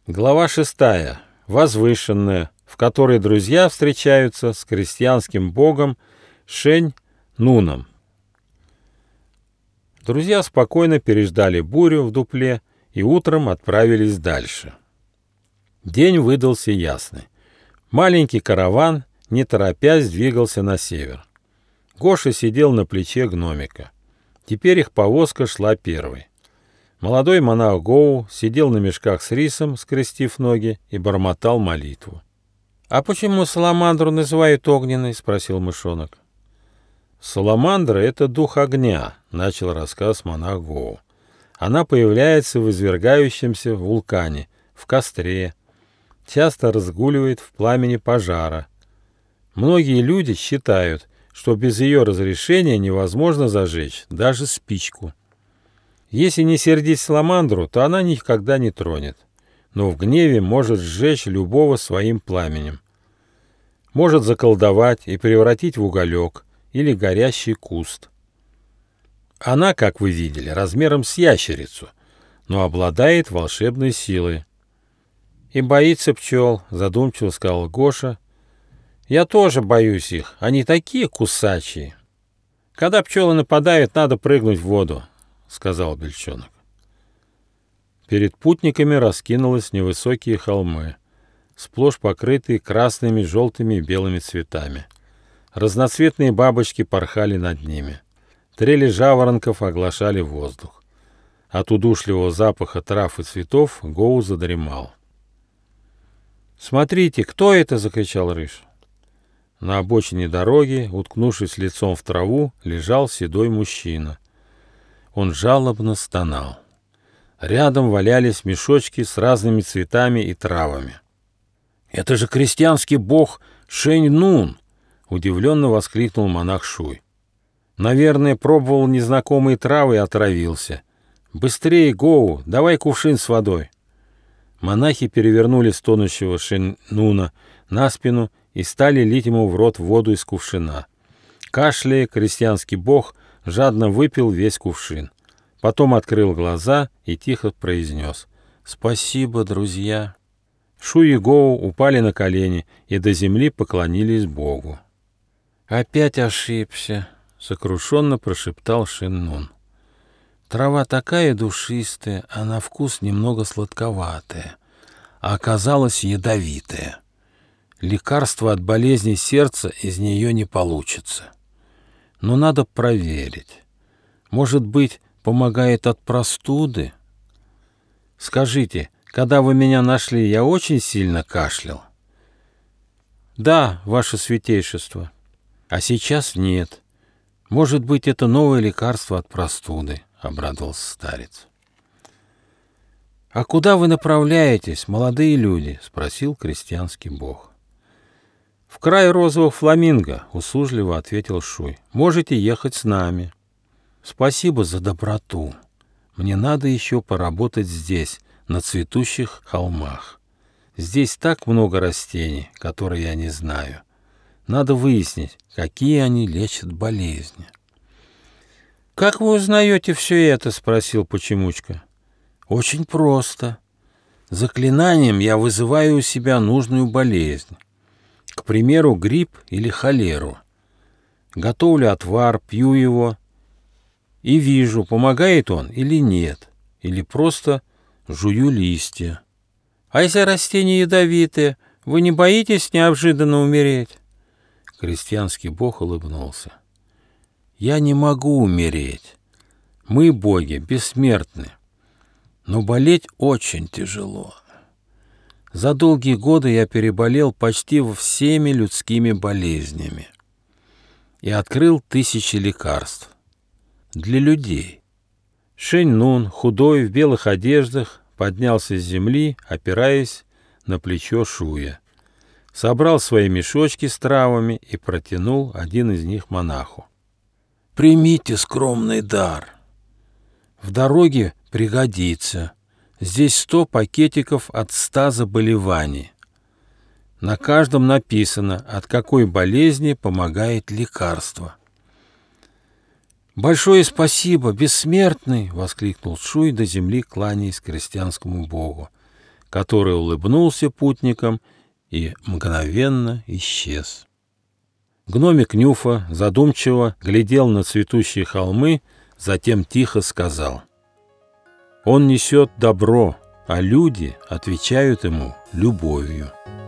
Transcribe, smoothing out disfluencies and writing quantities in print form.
Глава 6. Возвышенная, в которой друзья встречаются с крестьянским богом Шень-Нуном. Друзья спокойно переждали бурю в дупле и утром отправились дальше. День выдался ясный. Маленький караван, не торопясь, двигался на север. Гоша сидел на плече гномика. Теперь их повозка шла первой. Молодой монах Гоу сидел на мешках с рисом, скрестив ноги, и бормотал молитву. — А почему саламандру называют огненной? — спросил мышонок. — Саламандра — это дух огня, — начал рассказ монах Гоу. Она появляется в извергающемся вулкане, в костре, часто разгуливает в пламени пожара. Многие люди считают, что без ее разрешения невозможно зажечь даже спичку. Если не сердить саламандру, то она никогда не тронет, но в гневе может сжечь любого своим пламенем. Может заколдовать и превратить в уголек или горящий куст. Она, как вы видели, размером с ящерицу, но обладает волшебной силой. «И боится пчел», — задумчиво сказал Гоша. «Я тоже боюсь их, они такие кусачие. Когда пчелы нападают, надо прыгнуть в воду», — сказал Бельчонок. Перед путниками раскинулись невысокие холмы, сплошь покрытые красными, желтыми и белыми цветами. Разноцветные бабочки порхали над ними. Трели жаворонков оглашали воздух. От удушливого запаха трав и цветов Гоу задремал. «Смотрите, кто это?» — закричал Рыж. На обочине дороги, уткнувшись лицом в траву, лежал седой мужчина. Он жалобно стонал. Рядом валялись мешочки с разными цветами и травами. «Это же крестьянский бог Шень-Нун!» — удивленно воскликнул монах Шуй. «Наверное, пробовал незнакомые травы и отравился. Быстрее, Гоу, давай кувшин с водой». Монахи перевернули стонущего Шень-Нуна на спину и стали лить ему в рот воду из кувшина. Кашляя, крестьянский бог жадно выпил весь кувшин. Потом открыл глаза и тихо произнес: «Спасибо, друзья». Шуй и Гоу упали на колени и до земли поклонились богу. «Опять ошибся», — сокрушенно прошептал Шень-Нун. «Трава такая душистая, а на вкус немного сладковатая, а оказалась ядовитая. Лекарства от болезни сердца из нее не получится. Но надо проверить. Может быть, помогает от простуды? Скажите, когда вы меня нашли, я очень сильно кашлял?» «Да, ваше святейшество. А сейчас нет. Может быть, это новое лекарство от простуды», — обрадовался старец. «А куда вы направляетесь, молодые люди?» — спросил крестьянский бог. «В край розовых фламинго», — услужливо ответил Шуй. «Можете ехать с нами». «Спасибо за доброту. Мне надо еще поработать здесь, на цветущих холмах. Здесь так много растений, которые я не знаю. Надо выяснить, какие они лечат болезни». «Как вы узнаете все это?» — спросил Почемучка. «Очень просто. Заклинанием я вызываю у себя нужную болезнь. К примеру, грипп или холеру. Готовлю отвар, пью его и вижу, помогает он или нет, или просто жую листья. А если растения ядовитые, вы не боитесь неожиданно умереть?» Крестьянский бог улыбнулся. «Я не могу умереть. Мы, боги, бессмертны. Но болеть очень тяжело. За долгие годы я переболел почти всеми людскими болезнями и открыл тысячи лекарств. Для людей». Шень-Нун, худой, в белых одеждах, поднялся с земли, опираясь на плечо Шуя. Собрал свои мешочки с травами и протянул один из них монаху. «Примите скромный дар. В дороге пригодится. Здесь 100 пакетиков от 100 заболеваний. На каждом написано, от какой болезни помогает лекарство». «Большое спасибо, бессмертный!» — воскликнул Шуй, до земли кланяясь крестьянскому богу, который улыбнулся путникам и мгновенно исчез. Гномик Нюфа задумчиво глядел на цветущие холмы, затем тихо сказал: «Он несет добро, а люди отвечают ему любовью».